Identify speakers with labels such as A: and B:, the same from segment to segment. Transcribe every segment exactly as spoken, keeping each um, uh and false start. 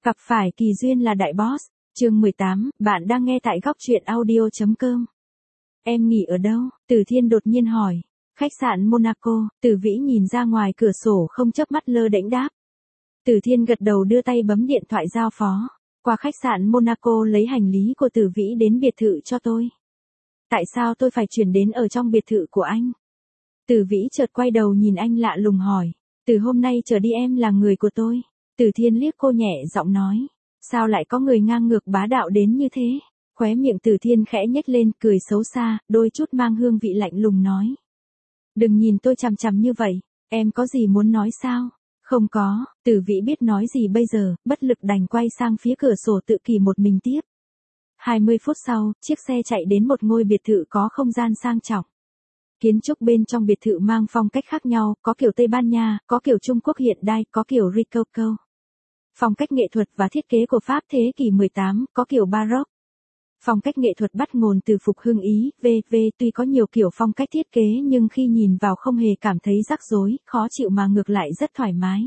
A: Gặp phải kỳ duyên là đại boss. Chương mười tám, bạn đang nghe tại góc truyện audio.com. Em nghỉ ở đâu? Từ Thiên đột nhiên hỏi. Khách sạn Monaco. Từ Vĩ nhìn ra ngoài cửa sổ không chớp mắt lơ đễnh đáp. Từ Thiên gật đầu đưa tay bấm điện thoại giao phó. Qua khách sạn Monaco lấy hành lý của Từ Vĩ đến biệt thự cho tôi. Tại sao tôi phải chuyển đến ở trong biệt thự của anh? Từ Vĩ chợt quay đầu nhìn anh lạ lùng hỏi. Từ hôm nay trở đi em là người của tôi. Từ Thiên liếc cô nhẹ giọng nói. Sao lại có người ngang ngược bá đạo đến như thế? Khóe miệng Từ Thiên khẽ nhếch lên, cười xấu xa, đôi chút mang hương vị lạnh lùng nói. Đừng nhìn tôi chằm chằm như vậy, em có gì muốn nói sao? Không có. Từ Vĩ biết nói gì bây giờ, bất lực đành quay sang phía cửa sổ tự kỷ một mình tiếp. hai mươi phút sau, chiếc xe chạy đến một ngôi biệt thự có không gian sang trọng. Kiến trúc bên trong biệt thự mang phong cách khác nhau, có kiểu Tây Ban Nha, có kiểu Trung Quốc hiện đại, có kiểu Rococo. Phong cách nghệ thuật và thiết kế của Pháp thế kỷ mười tám, có kiểu Baroque. Phong cách nghệ thuật bắt nguồn từ phục hưng Ý, vân vân tuy có nhiều kiểu phong cách thiết kế nhưng khi nhìn vào không hề cảm thấy rắc rối, khó chịu mà ngược lại rất thoải mái.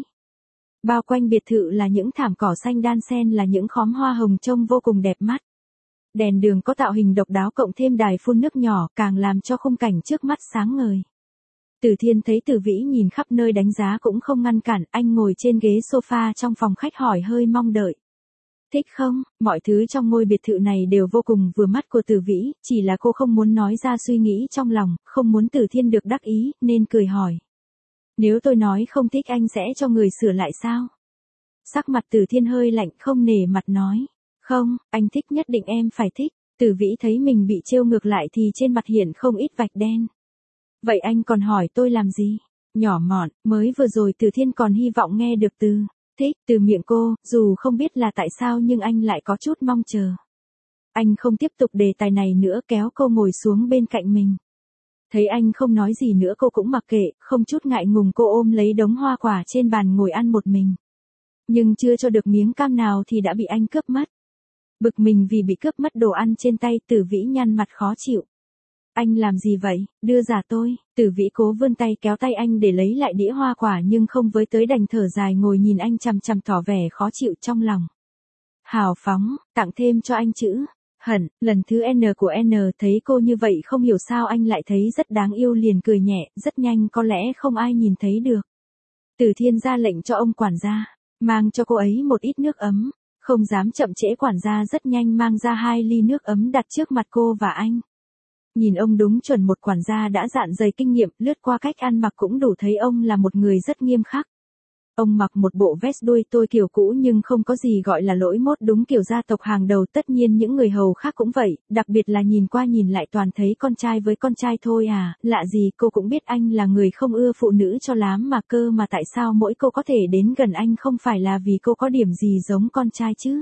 A: Bao quanh biệt thự là những thảm cỏ xanh đan xen là những khóm hoa hồng trông vô cùng đẹp mắt. Đèn đường có tạo hình độc đáo cộng thêm đài phun nước nhỏ càng làm cho khung cảnh trước mắt sáng ngời. Từ Thiên thấy Từ Vĩ nhìn khắp nơi đánh giá cũng không ngăn cản, anh ngồi trên ghế sofa trong phòng khách hỏi hơi mong đợi. Thích không? Mọi thứ trong ngôi biệt thự này đều vô cùng vừa mắt của Từ Vĩ, chỉ là cô không muốn nói ra suy nghĩ trong lòng, không muốn Từ Thiên được đắc ý, nên cười hỏi. Nếu tôi nói không thích anh sẽ cho người sửa lại sao? Sắc mặt Từ Thiên hơi lạnh không nể mặt nói. Không, anh thích nhất định em phải thích. Từ Vĩ thấy mình bị trêu ngược lại thì trên mặt hiện không ít vạch đen. Vậy anh còn hỏi tôi làm gì? Nhỏ mọn, mới vừa rồi Từ Thiên còn hy vọng nghe được từ thích từ miệng cô, dù không biết là tại sao nhưng anh lại có chút mong chờ. Anh không tiếp tục đề tài này nữa, kéo cô ngồi xuống bên cạnh mình. Thấy anh không nói gì nữa cô cũng mặc kệ, không chút ngại ngùng cô ôm lấy đống hoa quả trên bàn ngồi ăn một mình. Nhưng chưa cho được miếng cam nào thì đã bị anh cướp mất. Bực mình vì bị cướp mất đồ ăn trên tay, Từ Vĩ nhăn mặt khó chịu. Anh làm gì vậy? Đưa giả tôi. Từ Vĩ cố vươn tay kéo tay anh để lấy lại đĩa hoa quả nhưng không với tới đành thở dài ngồi nhìn anh chằm chằm tỏ vẻ khó chịu trong lòng. Hào phóng, tặng thêm cho anh chữ hận, lần thứ N của N. Thấy cô như vậy không hiểu sao anh lại thấy rất đáng yêu liền cười nhẹ, rất nhanh có lẽ không ai nhìn thấy được. Từ Thiên ra lệnh cho ông quản gia, mang cho cô ấy một ít nước ấm. Không dám chậm trễ quản gia rất nhanh mang ra hai ly nước ấm đặt trước mặt cô và anh. Nhìn ông đúng chuẩn một quản gia đã dạn dày kinh nghiệm, lướt qua cách ăn mặc cũng đủ thấy ông là một người rất nghiêm khắc. Ông mặc một bộ vest đuôi tôi kiểu cũ nhưng không có gì gọi là lỗi mốt, đúng kiểu gia tộc hàng đầu, tất nhiên những người hầu khác cũng vậy, đặc biệt là nhìn qua nhìn lại toàn thấy con trai với con trai thôi à, lạ gì cô cũng biết anh là người không ưa phụ nữ cho lắm mà cơ mà tại sao mỗi cô có thể đến gần anh không phải là vì cô có điểm gì giống con trai chứ.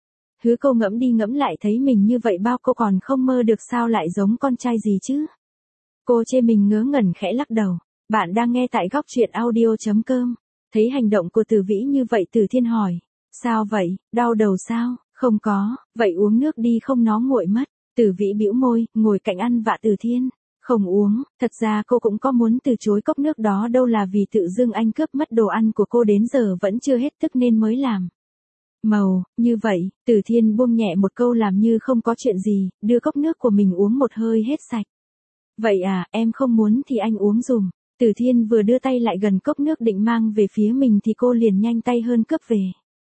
A: Hứ cô ngẫm đi ngẫm lại thấy mình như vậy bao cô còn không mơ được sao lại giống con trai gì chứ. Cô chê mình ngớ ngẩn khẽ lắc đầu. Bạn đang nghe tại góc truyện audio.com. Thấy hành động của Từ Vĩ như vậy Từ Thiên hỏi. Sao vậy, đau đầu sao? Không có, vậy uống nước đi không nó nguội mất. Từ Vĩ bĩu môi, ngồi cạnh ăn vạ Từ Thiên. Không uống, thật ra cô cũng có muốn từ chối cốc nước đó đâu là vì tự dưng anh cướp mất đồ ăn của cô đến giờ vẫn chưa hết tức nên mới làm. Màu, như vậy, Từ Thiên buông nhẹ một câu làm như không có chuyện gì, đưa cốc nước của mình uống một hơi hết sạch. Vậy à, em không muốn thì anh uống dùm. Từ Thiên vừa đưa tay lại gần cốc nước định mang về phía mình thì cô liền nhanh tay hơn cướp về.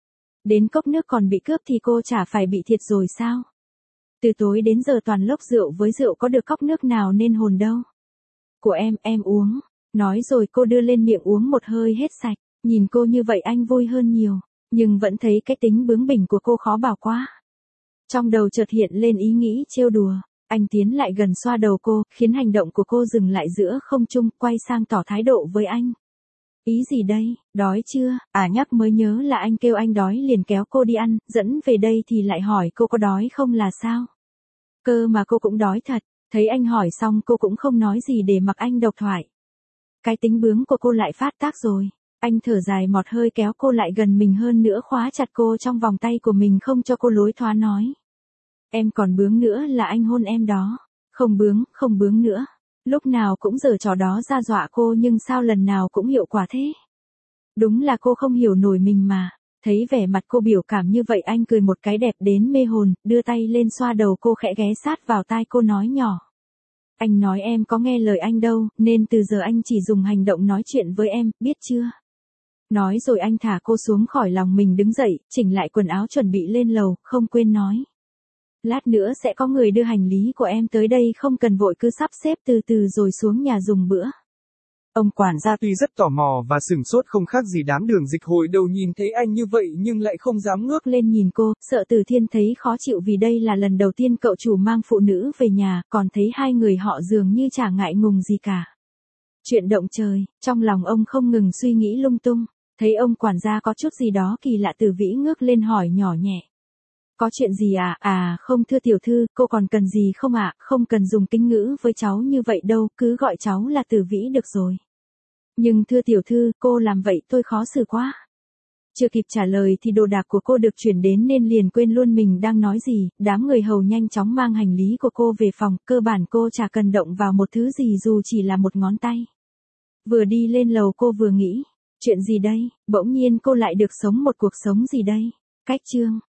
A: Đến cốc nước còn bị cướp thì cô chả phải bị thiệt rồi sao? Từ tối đến giờ toàn lốc rượu với rượu có được cốc nước nào nên hồn đâu. Của em, em uống. Nói rồi cô đưa lên miệng uống một hơi hết sạch. Nhìn cô như vậy anh vui hơn nhiều. Nhưng vẫn thấy cái tính bướng bỉnh của cô khó bảo quá. Trong đầu chợt hiện lên ý nghĩ trêu đùa. Anh tiến lại gần xoa đầu cô, khiến hành động của cô dừng lại giữa không trung, quay sang tỏ thái độ với anh. Ý gì đây, đói chưa? À nhắc mới nhớ là anh kêu anh đói liền kéo cô đi ăn, dẫn về đây thì lại hỏi cô có đói không là sao? Cơ mà cô cũng đói thật, thấy anh hỏi xong cô cũng không nói gì để mặc anh độc thoại. Cái tính bướng của cô lại phát tác rồi. Anh thở dài một hơi kéo cô lại gần mình hơn nữa khóa chặt cô trong vòng tay của mình không cho cô lối thoát nói. Em còn bướng nữa là anh hôn em đó. Không bướng, không bướng nữa. Lúc nào cũng giở trò đó ra dọa cô nhưng sao lần nào cũng hiệu quả thế? Đúng là cô không hiểu nổi mình mà. Thấy vẻ mặt cô biểu cảm như vậy anh cười một cái đẹp đến mê hồn, đưa tay lên xoa đầu cô khẽ ghé sát vào tai cô nói nhỏ. Anh nói em có nghe lời anh đâu, nên từ giờ anh chỉ dùng hành động nói chuyện với em, biết chưa? Nói rồi anh thả cô xuống khỏi lòng mình đứng dậy, chỉnh lại quần áo chuẩn bị lên lầu, không quên nói. Lát nữa sẽ có người đưa hành lý của em tới đây, không cần vội, cứ sắp xếp từ từ rồi xuống nhà dùng bữa.
B: Ông quản gia tuy rất tò mò và sửng sốt không khác gì đám đường dịch hồi đầu nhìn thấy anh như vậy nhưng lại không dám ngước
A: lên nhìn cô, sợ Từ Thiên thấy khó chịu vì đây là lần đầu tiên cậu chủ mang phụ nữ về nhà, còn thấy hai người họ dường như chả ngại ngùng gì cả. Chuyện động trời, trong lòng ông không ngừng suy nghĩ lung tung, thấy ông quản gia có chút gì đó kỳ lạ, Từ Vĩ ngước lên hỏi nhỏ nhẹ. Có chuyện gì à? À không thưa tiểu thư, cô còn cần gì không ạ? À? Không cần dùng kính ngữ với cháu như vậy đâu, cứ gọi cháu là Từ Vĩ được rồi. Nhưng thưa tiểu thư, cô làm vậy tôi khó xử quá. Chưa kịp trả lời thì đồ đạc của cô được chuyển đến nên liền quên luôn mình đang nói gì, đám người hầu nhanh chóng mang hành lý của cô về phòng, cơ bản cô chả cần động vào một thứ gì dù chỉ là một ngón tay. Vừa đi lên lầu cô vừa nghĩ, chuyện gì đây, bỗng nhiên cô lại được sống một cuộc sống gì đây. Cách chương